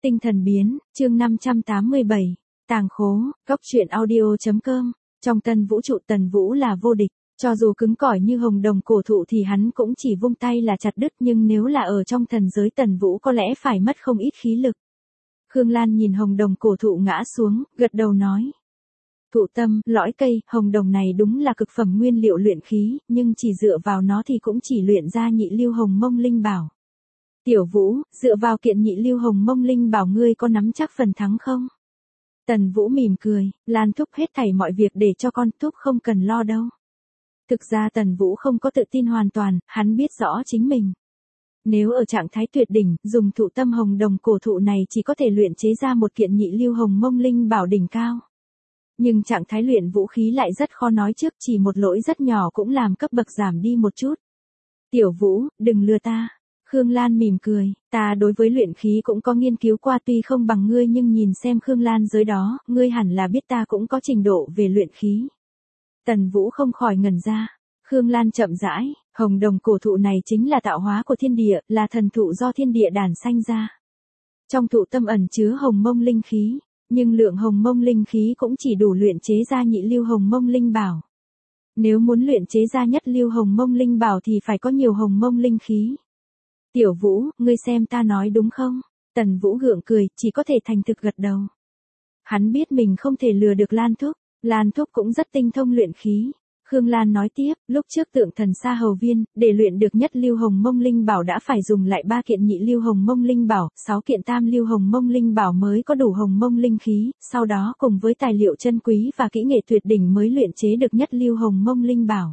Tinh thần biến, chương 587, tàng khố, góc truyện audio.com, trong tân vũ trụ Tần Vũ là vô địch, cho dù cứng cỏi như hồng đồng cổ thụ thì hắn cũng chỉ vung tay là chặt đứt, nhưng nếu là ở trong thần giới Tần Vũ có lẽ phải mất không ít khí lực. Khương Lan nhìn hồng đồng cổ thụ ngã xuống, gật đầu nói. Thụ tâm, lõi cây, hồng đồng này đúng là cực phẩm nguyên liệu luyện khí, nhưng chỉ dựa vào nó thì cũng chỉ luyện ra nhị lưu hồng mông linh bảo. Tiểu Vũ, dựa vào kiện nhị lưu hồng mông linh bảo ngươi có nắm chắc phần thắng không? Tần Vũ mỉm cười, Lan thúc hết thảy mọi việc để cho con, thúc không cần lo đâu. Thực ra Tần Vũ không có tự tin hoàn toàn, hắn biết rõ chính mình. Nếu ở trạng thái tuyệt đỉnh, dùng thụ tâm hồng đồng cổ thụ này chỉ có thể luyện chế ra một kiện nhị lưu hồng mông linh bảo đỉnh cao. Nhưng trạng thái luyện vũ khí lại rất khó nói trước, chỉ một lỗi rất nhỏ cũng làm cấp bậc giảm đi một chút. Tiểu Vũ, đừng lừa ta. Khương Lan mỉm cười, ta đối với luyện khí cũng có nghiên cứu qua, tuy không bằng ngươi nhưng nhìn xem Khương Lan giới đó, ngươi hẳn là biết ta cũng có trình độ về luyện khí. Tần Vũ không khỏi ngẩn ra. Khương Lan chậm rãi, hồng đồng cổ thụ này chính là tạo hóa của thiên địa, là thần thụ do thiên địa đản sanh ra. Trong thụ tâm ẩn chứa hồng mông linh khí, nhưng lượng hồng mông linh khí cũng chỉ đủ luyện chế ra nhị lưu hồng mông linh bảo. Nếu muốn luyện chế ra nhất lưu hồng mông linh bảo thì phải có nhiều hồng mông linh khí. Tiểu Vũ, ngươi xem ta nói đúng không? Tần Vũ gượng cười, chỉ có thể thành thực gật đầu. Hắn biết mình không thể lừa được Lan thúc, Lan thúc cũng rất tinh thông luyện khí. Khương Lan nói tiếp, lúc trước tượng thần Sa Hầu Viên, để luyện được nhất lưu hồng mông linh bảo đã phải dùng lại 3 kiện nhị lưu hồng mông linh bảo, 6 kiện tam lưu hồng mông linh bảo mới có đủ hồng mông linh khí, sau đó cùng với tài liệu chân quý và kỹ nghệ tuyệt đỉnh mới luyện chế được nhất lưu hồng mông linh bảo.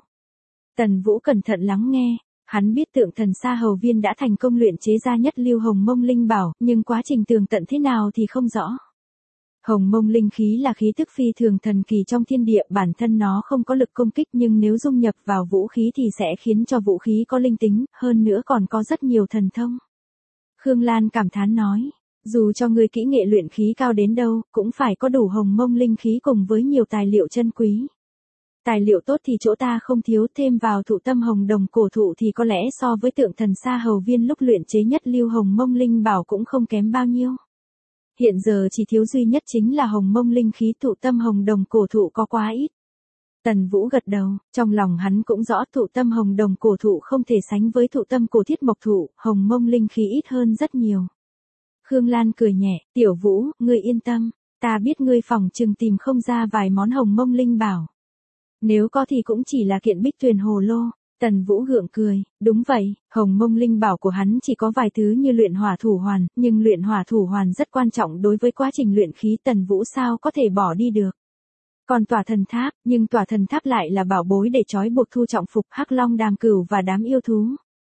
Tần Vũ cẩn thận lắng nghe, hắn biết tượng thần Sa Hầu Viên đã thành công luyện chế ra nhất lưu hồng mông linh bảo, nhưng quá trình tường tận thế nào thì không rõ. Hồng mông linh khí là khí tức phi thường thần kỳ trong thiên địa, bản thân nó không có lực công kích nhưng nếu dung nhập vào vũ khí thì sẽ khiến cho vũ khí có linh tính, hơn nữa còn có rất nhiều thần thông. Khương Lan cảm thán nói, dù cho người kỹ nghệ luyện khí cao đến đâu, cũng phải có đủ hồng mông linh khí cùng với nhiều tài liệu chân quý. Tài liệu tốt thì chỗ ta không thiếu, thêm vào thụ tâm hồng đồng cổ thụ thì có lẽ so với tượng thần Sa Hầu Viên lúc luyện chế nhất lưu hồng mông linh bảo cũng không kém bao nhiêu. Hiện giờ chỉ thiếu duy nhất chính là hồng mông linh khí, thụ tâm hồng đồng cổ thụ có quá ít. Tần Vũ gật đầu, trong lòng hắn cũng rõ thụ tâm hồng đồng cổ thụ không thể sánh với thụ tâm cổ thiết mộc thụ, hồng mông linh khí ít hơn rất nhiều. Khương Lan cười nhẹ, Tiểu Vũ, ngươi yên tâm, ta biết ngươi phòng chừng tìm không ra vài món hồng mông linh bảo. Nếu có thì cũng chỉ là kiện Bích Tuyền Hồ Lô. Tần Vũ gượng cười, đúng vậy, hồng mông linh bảo của hắn chỉ có vài thứ như luyện hỏa thủ hoàn, nhưng luyện hỏa thủ hoàn rất quan trọng đối với quá trình luyện khí, Tần Vũ sao có thể bỏ đi được. Còn tỏa thần tháp, nhưng tỏa thần tháp lại là bảo bối để trói buộc Thu Trọng Phục, Hắc Long Đàm Cửu và đám yêu thú.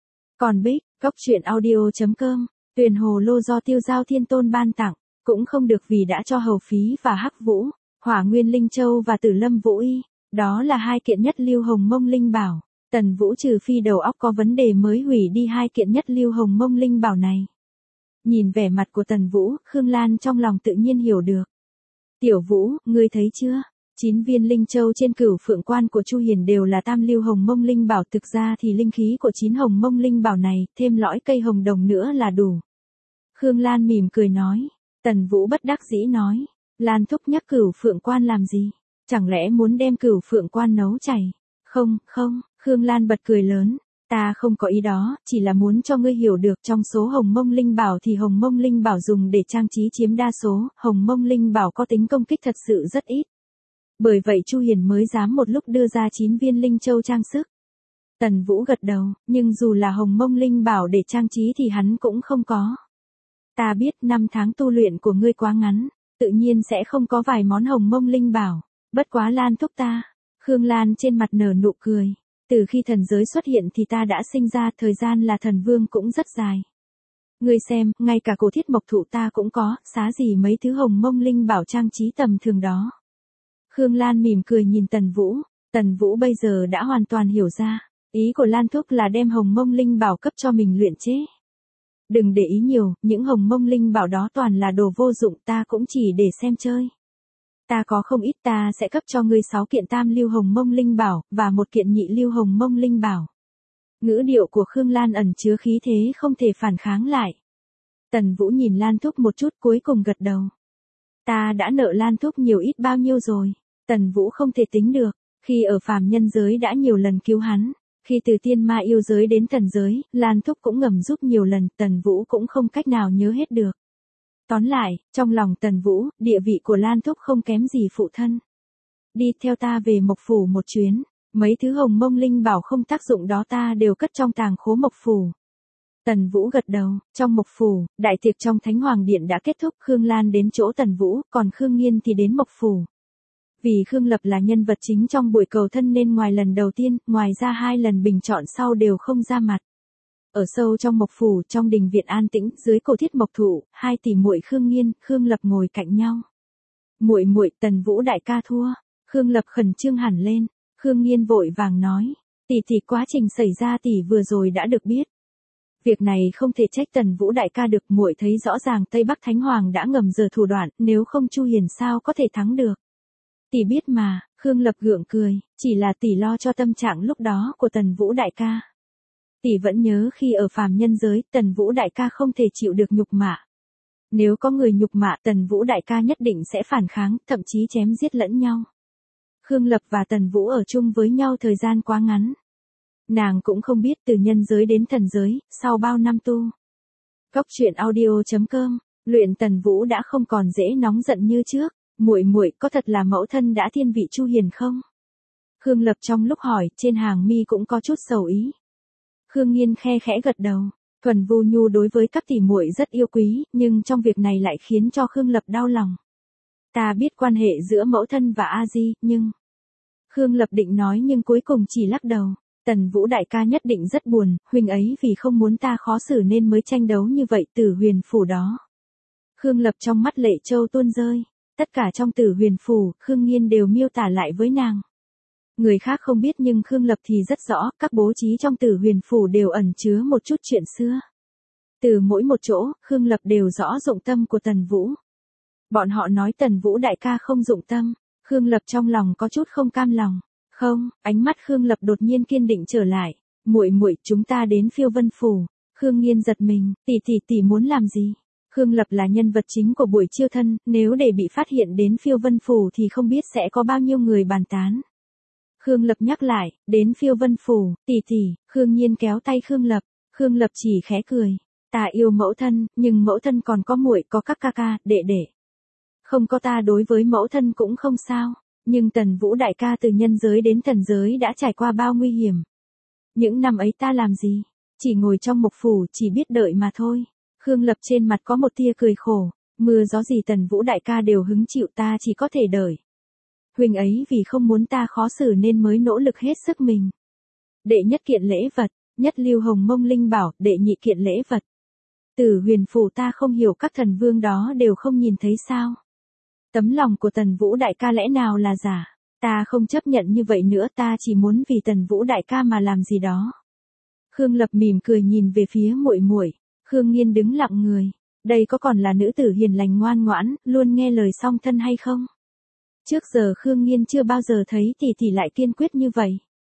Còn Bích, góc truyện audio.com, Tuyền Hồ Lô do Tiêu Giao Thiên Tôn ban tặng, cũng không được vì đã cho Hầu Phí và Hắc Vũ, Hỏa Nguyên Linh Châu và Tử Lâm Vũ Y, đó là 2 kiện nhất lưu hồng mông linh bảo. Tần Vũ trừ phi đầu óc có vấn đề mới hủy đi 2 kiện nhất lưu hồng mông linh bảo này. Nhìn vẻ mặt của Tần Vũ, Khương Lan trong lòng tự nhiên hiểu được. Tiểu Vũ, ngươi thấy chưa? 9 viên linh châu trên Cửu Phượng Quan của Chu Hiền đều là tam lưu hồng mông linh bảo, thực ra thì linh khí của 9 hồng mông linh bảo này, thêm lõi cây hồng đồng nữa là đủ. Khương Lan mỉm cười nói. Tần Vũ bất đắc dĩ nói. Lan thúc nhắc Cửu Phượng Quan làm gì? Chẳng lẽ muốn đem Cửu Phượng Quan nấu chảy? Không, Khương Lan bật cười lớn, ta không có ý đó, chỉ là muốn cho ngươi hiểu được trong số hồng mông linh bảo thì hồng mông linh bảo dùng để trang trí chiếm đa số, hồng mông linh bảo có tính công kích thật sự rất ít. Bởi vậy Chu Hiền mới dám một lúc đưa ra 9 viên linh châu trang sức. Tần Vũ gật đầu, nhưng dù là hồng mông linh bảo để trang trí thì hắn cũng không có. Ta biết 5 tháng tu luyện của ngươi quá ngắn, tự nhiên sẽ không có vài món hồng mông linh bảo, bất quá Lan thúc ta. Khương Lan trên mặt nở nụ cười. Từ khi thần giới xuất hiện thì ta đã sinh ra, thời gian là thần vương cũng rất dài. Ngươi xem, ngay cả cổ thiết mộc thụ ta cũng có, xá gì mấy thứ hồng mông linh bảo trang trí tầm thường đó. Khương Lan mỉm cười nhìn Tần Vũ. Tần Vũ bây giờ đã hoàn toàn hiểu ra. Ý của Lan thúc là đem hồng mông linh bảo cấp cho mình luyện chế. Đừng để ý nhiều, những hồng mông linh bảo đó toàn là đồ vô dụng, ta cũng chỉ để xem chơi. Ta có không ít, ta sẽ cấp cho ngươi 6 kiện tam lưu hồng mông linh bảo, và 1 kiện nhị lưu hồng mông linh bảo. Ngữ điệu của Khương Lan ẩn chứa khí thế không thể phản kháng lại. Tần Vũ nhìn Lan Thúc một chút cuối cùng gật đầu. Ta đã nợ Lan Thúc nhiều ít bao nhiêu rồi, Tần Vũ không thể tính được, khi ở phàm nhân giới đã nhiều lần cứu hắn, khi từ tiên ma yêu giới đến thần giới, Lan Thúc cũng ngầm giúp nhiều lần, Tần Vũ cũng không cách nào nhớ hết được. Tóm lại, trong lòng Tần Vũ, địa vị của Lan Thúc không kém gì phụ thân. Đi theo ta về Mộc Phủ một chuyến, mấy thứ hồng mông linh bảo không tác dụng đó ta đều cất trong tàng khố Mộc Phủ. Tần Vũ gật đầu, trong Mộc Phủ, đại tiệc trong Thánh Hoàng Điện đã kết thúc, Khương Lan đến chỗ Tần Vũ, còn Khương Nghiên thì đến Mộc Phủ. Vì Khương Lập là nhân vật chính trong buổi cầu thân nên ngoài lần đầu tiên, ngoài ra 2 lần bình chọn sau đều không ra mặt. Ở sâu trong Mộc Phủ, trong đình viện an tĩnh, dưới cổ thiết mộc thụ, 2 tỷ muội Khương Nghiên, Khương Lập ngồi cạnh nhau. Muội muội, Tần Vũ đại ca thua. Khương Lập khẩn trương hẳn lên, Khương Nghiên vội vàng nói, tỷ quá trình xảy ra tỷ vừa rồi đã được biết. Việc này không thể trách Tần Vũ đại ca được, muội thấy rõ ràng Tây Bắc Thánh Hoàng đã ngầm giở thủ đoạn, nếu không Chu Hiền sao có thể thắng được. Tỷ biết mà, Khương Lập gượng cười, chỉ là tỷ lo cho tâm trạng lúc đó của Tần Vũ đại ca. Tỷ vẫn nhớ khi ở phàm nhân giới, Tần Vũ đại ca không thể chịu được nhục mạ. Nếu có người nhục mạ, Tần Vũ đại ca nhất định sẽ phản kháng, thậm chí chém giết lẫn nhau. Khương Lập và Tần Vũ ở chung với nhau thời gian quá ngắn. Nàng cũng không biết từ nhân giới đến thần giới, sau bao năm tu. Góc truyện audio.com, luyện Tần Vũ đã không còn dễ nóng giận như trước. Muội muội, có thật là mẫu thân đã thiên vị Chu Hiền không? Khương Lập trong lúc hỏi, trên hàng mi cũng có chút sầu ý. Khương Nghiên khe khẽ gật đầu, Thuần Vu Nhu đối với các tỷ muội rất yêu quý, nhưng trong việc này lại khiến cho Khương Lập đau lòng. Ta biết quan hệ giữa mẫu thân và A Di, nhưng... Khương Lập định nói nhưng cuối cùng chỉ lắc đầu. Tần Vũ đại ca nhất định rất buồn, huynh ấy vì không muốn ta khó xử nên mới tranh đấu như vậy Tử Huyền Phủ đó. Khương Lập trong mắt lệ châu tuôn rơi. Tất cả trong Tử Huyền Phủ, Khương Nghiên đều miêu tả lại với nàng. Người khác không biết nhưng Khương Lập thì rất rõ, các bố trí trong Tử Huyền Phủ đều ẩn chứa một chút chuyện xưa. Từ mỗi một chỗ, Khương Lập đều rõ dụng tâm của Tần Vũ. Bọn họ nói Tần Vũ đại ca không dụng tâm, Khương Lập trong lòng có chút không cam lòng. Không, ánh mắt Khương Lập đột nhiên kiên định trở lại. Muội muội, chúng ta đến Phiêu Vân Phủ. Khương Nghiên giật mình, tỷ muốn làm gì? Khương Lập là nhân vật chính của buổi chiêu thân, nếu để bị phát hiện đến Phiêu Vân Phủ thì không biết sẽ có bao nhiêu người bàn tán. Khương Lập nhắc lại, đến Phiêu Vân Phủ, tỷ, Khương Nghiên kéo tay Khương Lập, Khương Lập chỉ khẽ cười. Ta yêu mẫu thân, nhưng mẫu thân còn có muội, có các ca ca, đệ đệ. Không có ta đối với mẫu thân cũng không sao, nhưng Tần Vũ đại ca từ nhân giới đến thần giới đã trải qua bao nguy hiểm. Những năm ấy ta làm gì? Chỉ ngồi trong Mộc Phủ, chỉ biết đợi mà thôi. Khương Lập trên mặt có một tia cười khổ, mưa gió gì Tần Vũ đại ca đều hứng chịu, ta chỉ có thể đợi. Huynh ấy vì không muốn ta khó xử nên mới nỗ lực hết sức mình. Đệ nhất kiện lễ vật, nhất lưu hồng mông linh bảo, đệ nhị kiện lễ vật. Tử Huyền Phủ ta không hiểu các thần vương đó đều không nhìn thấy sao. Tấm lòng của Tần Vũ đại ca lẽ nào là giả, ta không chấp nhận như vậy nữa, ta chỉ muốn vì Tần Vũ đại ca mà làm gì đó. Khương Lập mỉm cười nhìn về phía muội muội. Khương Nghiên đứng lặng người, đây có còn là nữ tử hiền lành ngoan ngoãn, luôn nghe lời song thân hay không? Trước giờ Khương Nghiên chưa bao giờ thấy tỷ lại kiên quyết như vậy.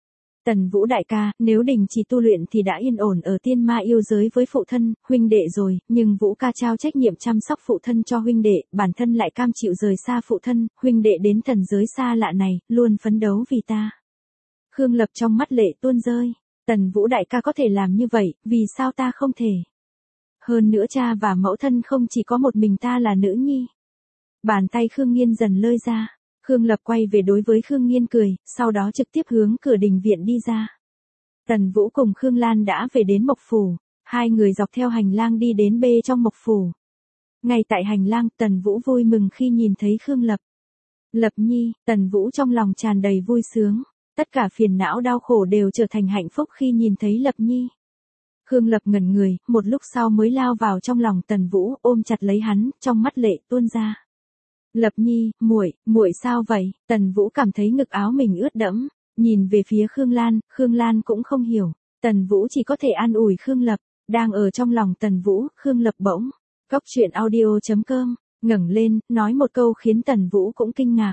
Tần Vũ đại ca, nếu đình chỉ tu luyện thì đã yên ổn ở tiên ma yêu giới với phụ thân, huynh đệ rồi, nhưng Vũ ca trao trách nhiệm chăm sóc phụ thân cho huynh đệ, bản thân lại cam chịu rời xa phụ thân, huynh đệ đến thần giới xa lạ này, luôn phấn đấu vì ta. Khương Lập trong mắt lệ tuôn rơi, Tần Vũ đại ca có thể làm như vậy, vì sao ta không thể? Hơn nữa cha và mẫu thân không chỉ có một mình ta là nữ nhi. Bàn tay Khương Nghiên dần lơi ra. Khương Lập quay về đối với Khương Nghiên cười, sau đó trực tiếp hướng cửa đình viện đi ra. Tần Vũ cùng Khương Lan đã về đến Mộc Phủ. Hai người dọc theo hành lang đi đến bê trong Mộc Phủ. Ngay tại hành lang, Tần Vũ vui mừng khi nhìn thấy Khương Lập. Lập nhi, Tần Vũ trong lòng tràn đầy vui sướng. Tất cả phiền não đau khổ đều trở thành hạnh phúc khi nhìn thấy Lập nhi. Khương Lập ngẩn người, một lúc sau mới lao vào trong lòng Tần Vũ, ôm chặt lấy hắn, trong mắt lệ tuôn ra. Lập nhi, muội sao vậy? Tần Vũ cảm thấy ngực áo mình ướt đẫm, nhìn về phía Khương Lan cũng không hiểu. Tần Vũ chỉ có thể an ủi Khương Lập, đang ở trong lòng Tần Vũ, Khương Lập bỗng. Góc truyện audio.com, ngẩng lên, nói một câu khiến Tần Vũ cũng kinh ngạc.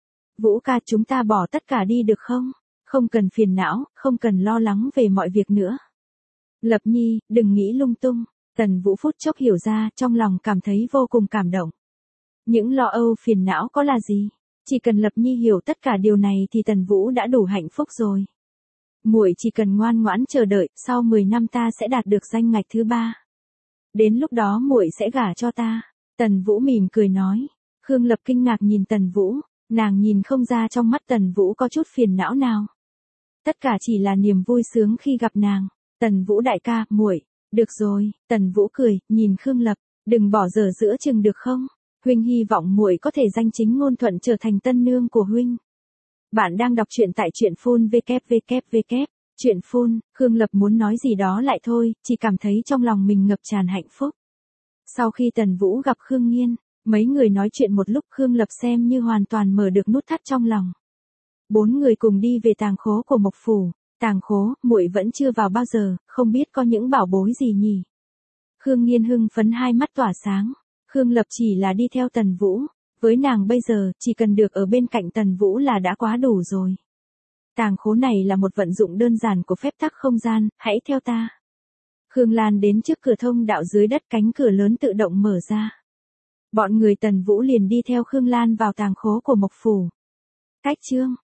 Vũ ca, chúng ta bỏ tất cả đi được không? Không cần phiền não, không cần lo lắng về mọi việc nữa. Lập nhi, đừng nghĩ lung tung. Tần Vũ phút chốc hiểu ra, trong lòng cảm thấy vô cùng cảm động. Những lo âu phiền não có là gì? Chỉ cần Lập Nhi hiểu tất cả điều này thì Tần Vũ đã đủ hạnh phúc rồi. Muội chỉ cần ngoan ngoãn chờ đợi, sau 10 năm ta sẽ đạt được danh ngạch thứ 3. Đến lúc đó muội sẽ gả cho ta. Tần Vũ mỉm cười nói. Khương Lập kinh ngạc nhìn Tần Vũ, nàng nhìn không ra trong mắt Tần Vũ có chút phiền não nào. Tất cả chỉ là niềm vui sướng khi gặp nàng. Tần Vũ đại ca, muội, được rồi. Tần Vũ cười, nhìn Khương Lập, đừng bỏ dở giữa chừng được không? Huynh hy vọng muội có thể danh chính ngôn thuận trở thành tân nương của huynh. Bạn đang đọc truyện tại truyện phun www. Truyện phun, Khương Lập muốn nói gì đó lại thôi, chỉ cảm thấy trong lòng mình ngập tràn hạnh phúc. Sau khi Tần Vũ gặp Khương Nghiên, mấy người nói chuyện một lúc, Khương Lập xem như hoàn toàn mở được nút thắt trong lòng. 4 người cùng đi về tàng khố của Mộc Phủ. Tàng khố, muội vẫn chưa vào bao giờ, không biết có những bảo bối gì nhỉ? Khương Nghiên hưng phấn hai mắt tỏa sáng. Khương Lập chỉ là đi theo Tần Vũ. Với nàng bây giờ, chỉ cần được ở bên cạnh Tần Vũ là đã quá đủ rồi. Tàng khố này là một vận dụng đơn giản của phép tắc không gian, hãy theo ta. Khương Lan đến trước cửa thông đạo dưới đất, cánh cửa lớn tự động mở ra. Bọn người Tần Vũ liền đi theo Khương Lan vào tàng khố của Mộc Phủ. Cách chương